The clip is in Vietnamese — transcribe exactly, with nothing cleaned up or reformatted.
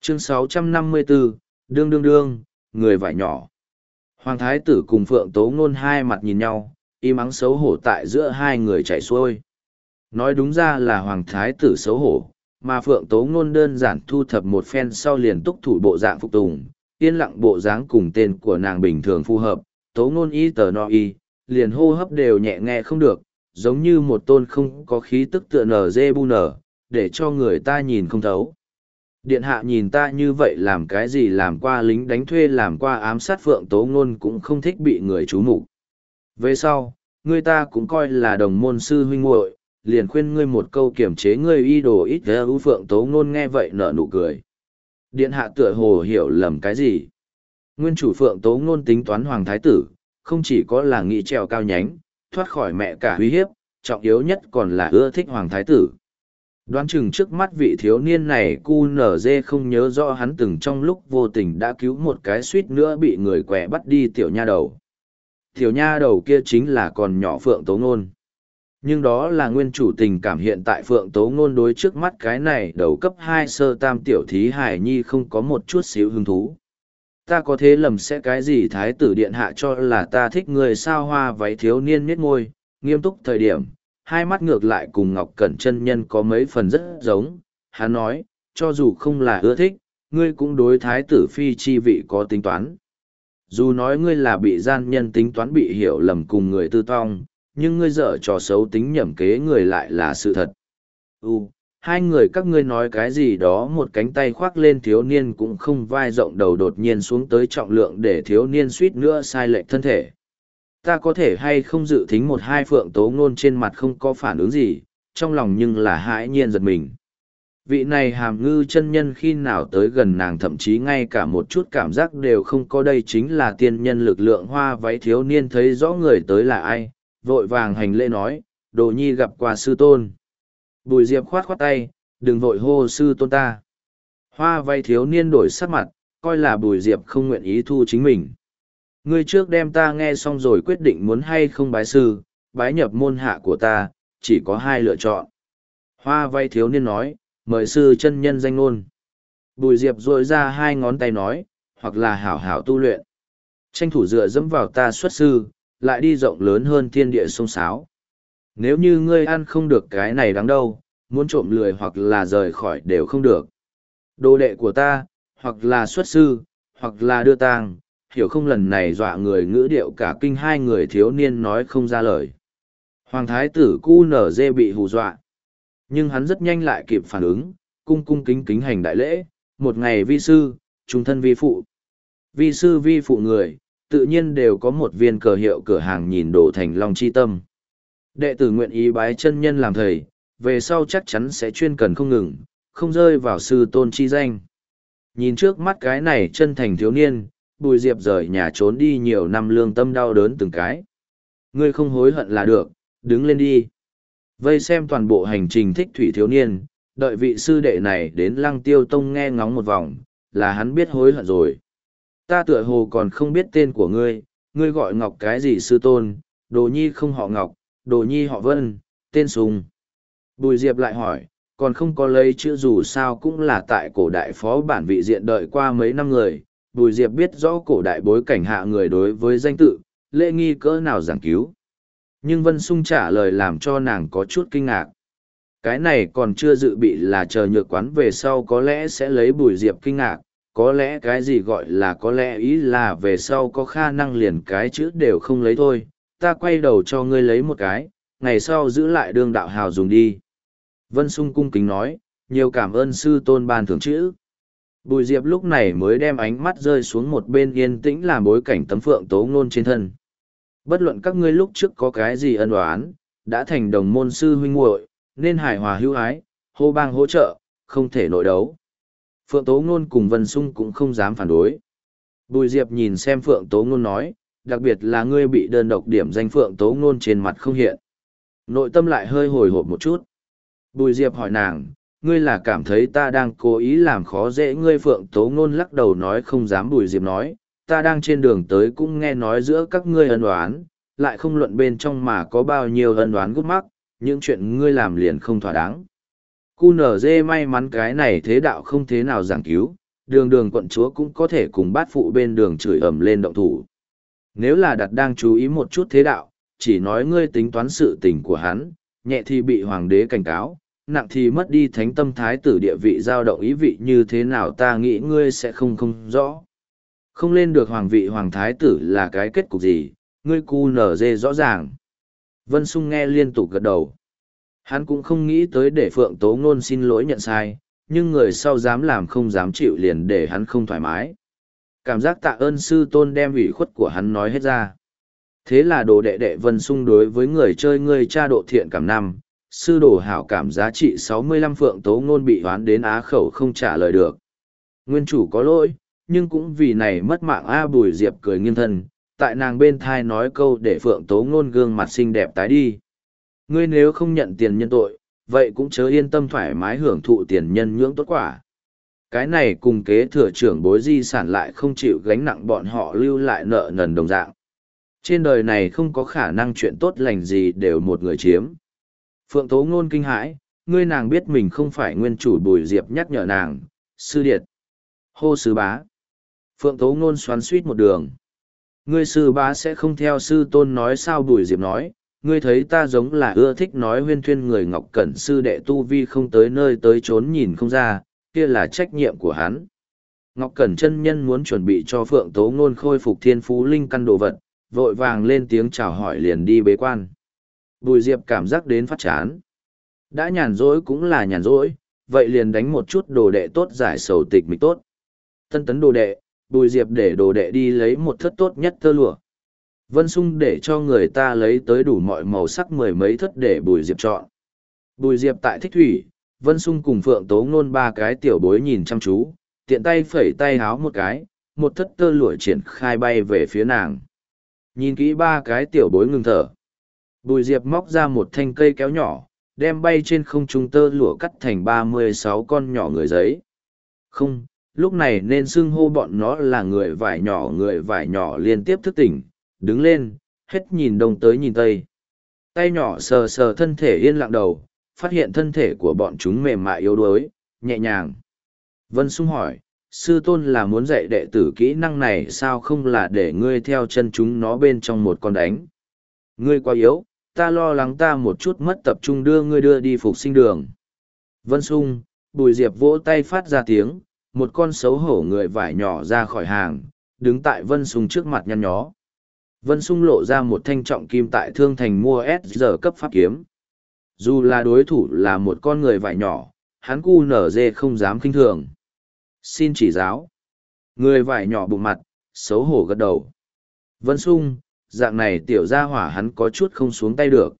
Chương sáu trăm năm mươi bốn, đương đương đương, người vải nhỏ. Hoàng thái tử cùng Phượng Tố Ngôn hai mặt nhìn nhau, im ắng xấu hổ tại giữa hai người chảy xuôi. Nói đúng ra là Hoàng thái tử xấu hổ, mà Phượng Tố Ngôn đơn giản thu thập một phen sau liền túc thủ bộ dạng phục tùng, yên lặng bộ dáng cùng tên của nàng bình thường phù hợp, Tố Ngôn y tờ no y, liền hô hấp đều nhẹ nghe không được, giống như một tôn không có khí tức tựa nở dê bu nở, để cho người ta nhìn không thấu. Điện hạ nhìn ta như vậy làm cái gì, làm qua lính đánh thuê, làm qua ám sát Phượng Tố Ngôn cũng không thích bị người chú mục. Về sau, người ta cũng coi là đồng môn sư huynh muội, liền khuyên ngươi một câu kiểm chế ngươi y đồ ít ưu. Phượng Tố Ngôn nghe vậy nở nụ cười. Điện hạ tựa hồ hiểu lầm cái gì. Nguyên chủ Phượng Tố Ngôn tính toán Hoàng thái tử, không chỉ có là nghị trèo cao nhánh, thoát khỏi mẹ cả uy hiếp, trọng yếu nhất còn là ưa thích Hoàng thái tử. Đoán chừng trước mắt vị thiếu niên này cu nở dê không nhớ rõ hắn từng trong lúc vô tình đã cứu một cái suýt nữa bị người quẻ bắt đi tiểu nha đầu. Tiểu nha đầu kia chính là còn nhỏ Phượng Tố Ngôn. Nhưng đó là nguyên chủ tình cảm, hiện tại Phượng Tố Ngôn đối trước mắt cái này đầu cấp hai sơ tam tiểu thí hài nhi không có một chút xíu hứng thú. Ta có thế lầm sẽ cái gì thái tử điện hạ cho là ta thích người sao? Hoa váy thiếu niên miết môi, nghiêm túc thời điểm, hai mắt ngược lại cùng Ngọc Cẩn chân nhân có mấy phần rất giống. Hắn nói, cho dù không là ưa thích, ngươi cũng đối thái tử phi chi vị có tính toán. Dù nói ngươi là bị gian nhân tính toán, bị hiểu lầm cùng người tư tong, nhưng ngươi dở trò xấu tính nhẩm kế người lại là sự thật. Ừ, hai người các ngươi nói cái gì đó? Một cánh tay khoác lên thiếu niên cũng không vai rộng đầu đột nhiên xuống tới trọng lượng để thiếu niên suýt nữa sai lệch thân thể. Ta có thể hay không dự thính một hai? Phượng Tố Ngôn trên mặt không có phản ứng gì, trong lòng nhưng là hãi nhiên giật mình. Vị này hàm ngư chân nhân khi nào tới gần nàng, thậm chí ngay cả một chút cảm giác đều không có. Đây chính là tiên nhân lực lượng. Hoa váy thiếu niên thấy rõ người tới là ai, vội vàng hành lễ nói, Đồ nhi gặp qua sư tôn. Bùi Diệp khoát khoát tay, đừng vội hô sư tôn ta. Hoa váy thiếu niên đổi sắc mặt, coi là Bùi Diệp không nguyện ý thu chính mình. Ngươi trước đem ta nghe xong rồi quyết định muốn hay không bái sư, bái nhập môn hạ của ta, chỉ có hai lựa chọn. Hoa váy thiếu niên nói, mời sư chân nhân danh ngôn. Bùi Diệp duỗi ra hai ngón tay nói, hoặc là hảo hảo tu luyện, tranh thủ dựa dẫm vào ta xuất sư, lại đi rộng lớn hơn thiên địa sông sáo. Nếu như ngươi ăn không được cái này đáng đâu, muốn trộm lười hoặc là rời khỏi đều không được. Đồ đệ của ta, hoặc là xuất sư, hoặc là đưa tang, hiểu không? Lần này dọa người ngữ điệu cả kinh, hai người thiếu niên nói không ra lời. Hoàng thái tử cu nở dê bị hù dọa. Nhưng hắn rất nhanh lại kịp phản ứng, cung cung kính kính hành đại lễ, một ngày vi sư, trung thân vi phụ. Vi sư vi phụ người, tự nhiên đều có một viên cờ hiệu cửa hàng nhìn đổ thành long chi tâm. Đệ tử nguyện ý bái chân nhân làm thầy, về sau chắc chắn sẽ chuyên cần không ngừng, không rơi vào sư tôn chi danh. Nhìn trước mắt cái này chân thành thiếu niên, Bùi Diệp rời nhà trốn đi nhiều năm lương tâm đau đớn từng cái. Ngươi không hối hận là được, đứng lên đi. Vây xem toàn bộ hành trình thích thủy thiếu niên, đợi vị sư đệ này đến Lăng Tiêu Tông nghe ngóng một vòng, là hắn biết hối hận rồi. Ta tựa hồ còn không biết tên của ngươi, ngươi gọi Ngọc cái gì sư tôn? Đồ nhi không họ Ngọc, Đồ nhi họ Vân, tên Sùng. Bùi Diệp lại hỏi, còn không có lấy chữ, dù sao cũng là tại cổ đại phó bản vị diện đợi qua mấy năm người. Bùi Diệp biết rõ cổ đại bối cảnh hạ người đối với danh tự, lễ nghi cỡ nào giảng cứu. Nhưng Vân Sung trả lời làm cho nàng có chút kinh ngạc. Cái này còn chưa dự bị là chờ nhược quán về sau có lẽ sẽ lấy Bùi Diệp kinh ngạc. Có lẽ cái gì gọi là có lẽ, ý là về sau có khả năng liền cái chữ đều không lấy thôi. Ta quay đầu cho ngươi lấy một cái, ngày sau giữ lại đương đạo hào dùng đi. Vân Sung cung kính nói, nhiều cảm ơn sư tôn ban thưởng chữ. Bùi Diệp lúc này mới đem ánh mắt rơi xuống một bên yên tĩnh làm bối cảnh tấm Phượng Tố Ngôn trên thân. Bất luận các ngươi lúc trước có cái gì ân oán, đã thành đồng môn sư huynh muội, nên hài hòa hữu ái, hô bang hỗ trợ, không thể nội đấu. Phượng Tố Ngôn cùng Vân Sung cũng không dám phản đối. Bùi Diệp nhìn xem Phượng Tố Ngôn nói, đặc biệt là ngươi bị đơn độc điểm danh. Phượng Tố Ngôn trên mặt không hiện. Nội tâm lại hơi hồi hộp một chút. Bùi Diệp hỏi nàng, ngươi là cảm thấy ta đang cố ý làm khó dễ ngươi? Phượng Tố Ngôn lắc đầu nói không dám. Bùi Diệp nói, ta đang trên đường tới cũng nghe nói giữa các ngươi ân oán, lại không luận bên trong mà có bao nhiêu ân oán gút mắc, những chuyện ngươi làm liền không thỏa đáng. Cu nở dê may mắn cái này thế đạo không thế nào giảng cứu, đường đường quận chúa cũng có thể cùng bát phụ bên đường chửi ầm lên động thủ. Nếu là đặt đang chú ý một chút thế đạo, chỉ nói ngươi tính toán sự tình của hắn, nhẹ thì bị hoàng đế cảnh cáo, nặng thì mất đi thánh tâm thái tử địa vị dao động ý vị như thế nào ta nghĩ ngươi sẽ không không rõ. Không lên được hoàng vị hoàng thái tử là cái kết cục gì, ngươi cu nở dê rõ ràng. Vân Sung nghe liên tục gật đầu. Hắn cũng không nghĩ tới để Phượng Tố Ngôn xin lỗi nhận sai, nhưng người sau dám làm không dám chịu liền để hắn không thoải mái. Cảm giác tạ ơn sư tôn đem ủy khuất của hắn nói hết ra. Thế là đồ đệ đệ Vân Sung đối với người chơi ngươi cha độ thiện cảm năm, sư đồ hảo cảm giá trị sáu mươi lăm Phượng Tố Ngôn bị hoán đến á khẩu không trả lời được. Nguyên chủ có lỗi, nhưng cũng vì này mất mạng A Bùi Diệp cười nghiêng thân, tại nàng bên thai nói câu để Phượng Tố Ngôn gương mặt xinh đẹp tái đi. Ngươi nếu không nhận tiền nhân tội, vậy cũng chớ yên tâm thoải mái hưởng thụ tiền nhân nhưỡng tốt quả. Cái này cùng kế thừa trưởng bối di sản lại không chịu gánh nặng bọn họ lưu lại nợ nần đồng dạng. Trên đời này không có khả năng chuyện tốt lành gì đều một người chiếm. Phượng Tố Ngôn kinh hãi, ngươi nàng biết mình không phải nguyên chủ Bùi Diệp nhắc nhở nàng, sư điệt. Hô sư bá. Phượng Tố Ngôn xoắn suýt một đường. Ngươi sư bá sẽ không theo sư tôn nói sao Bùi Diệp nói, ngươi thấy ta giống là ưa thích nói huyên thuyên người Ngọc Cẩn sư đệ tu vi không tới nơi tới trốn nhìn không ra, kia là trách nhiệm của hắn. Ngọc Cẩn chân nhân muốn chuẩn bị cho Phượng Tố Ngôn khôi phục thiên phú linh căn đồ vật, vội vàng lên tiếng chào hỏi liền đi bế quan. Bùi Diệp cảm giác đến phát chán. Đã nhàn rỗi cũng là nhàn rỗi, vậy liền đánh một chút đồ đệ tốt giải sầu tịch mịch tốt. Tân tấn đồ đệ, Bùi Diệp để đồ đệ đi lấy một thất tốt nhất tơ lụa. Vân Sung để cho người ta lấy tới đủ mọi màu sắc mười mấy thất để Bùi Diệp chọn. Bùi Diệp tại thích thủy, Vân Sung cùng Phượng Tố Ngôn ba cái tiểu bối nhìn chăm chú, tiện tay phẩy tay háo một cái, một thất tơ lụa triển khai bay về phía nàng. Nhìn kỹ ba cái tiểu bối ngừng thở. Bùi Diệp móc ra một thanh cây kéo nhỏ, đem bay trên không trung tơ lụa cắt thành ba mươi sáu con nhỏ người giấy. Không, lúc này nên xưng hô bọn nó là người vải nhỏ người vải nhỏ liên tiếp thức tỉnh, đứng lên, hết nhìn đông tới nhìn tây. Tay nhỏ sờ sờ thân thể yên lặng đầu, phát hiện thân thể của bọn chúng mềm mại yếu đuối, nhẹ nhàng. Vân Sung hỏi, sư tôn là muốn dạy đệ tử kỹ năng này sao không là để ngươi theo chân chúng nó bên trong một con đánh. Ngươi quá yếu, ta lo lắng ta một chút mất tập trung đưa ngươi đưa đi phục sinh đường. Vân Sung, Bùi Diệp vỗ tay phát ra tiếng, một con xấu hổ người vải nhỏ ra khỏi hàng, đứng tại Vân Sung trước mặt nhăn nhó. Vân Sung lộ ra một thanh trọng kim tại thương thành mua S giờ cấp pháp kiếm. Dù là đối thủ là một con người vải nhỏ, hắn cu nở dê không dám khinh thường. Xin chỉ giáo. Người vải nhỏ bụng mặt, xấu hổ gật đầu. Vân Sung, dạng này tiểu gia hỏa hắn có chút không xuống tay được.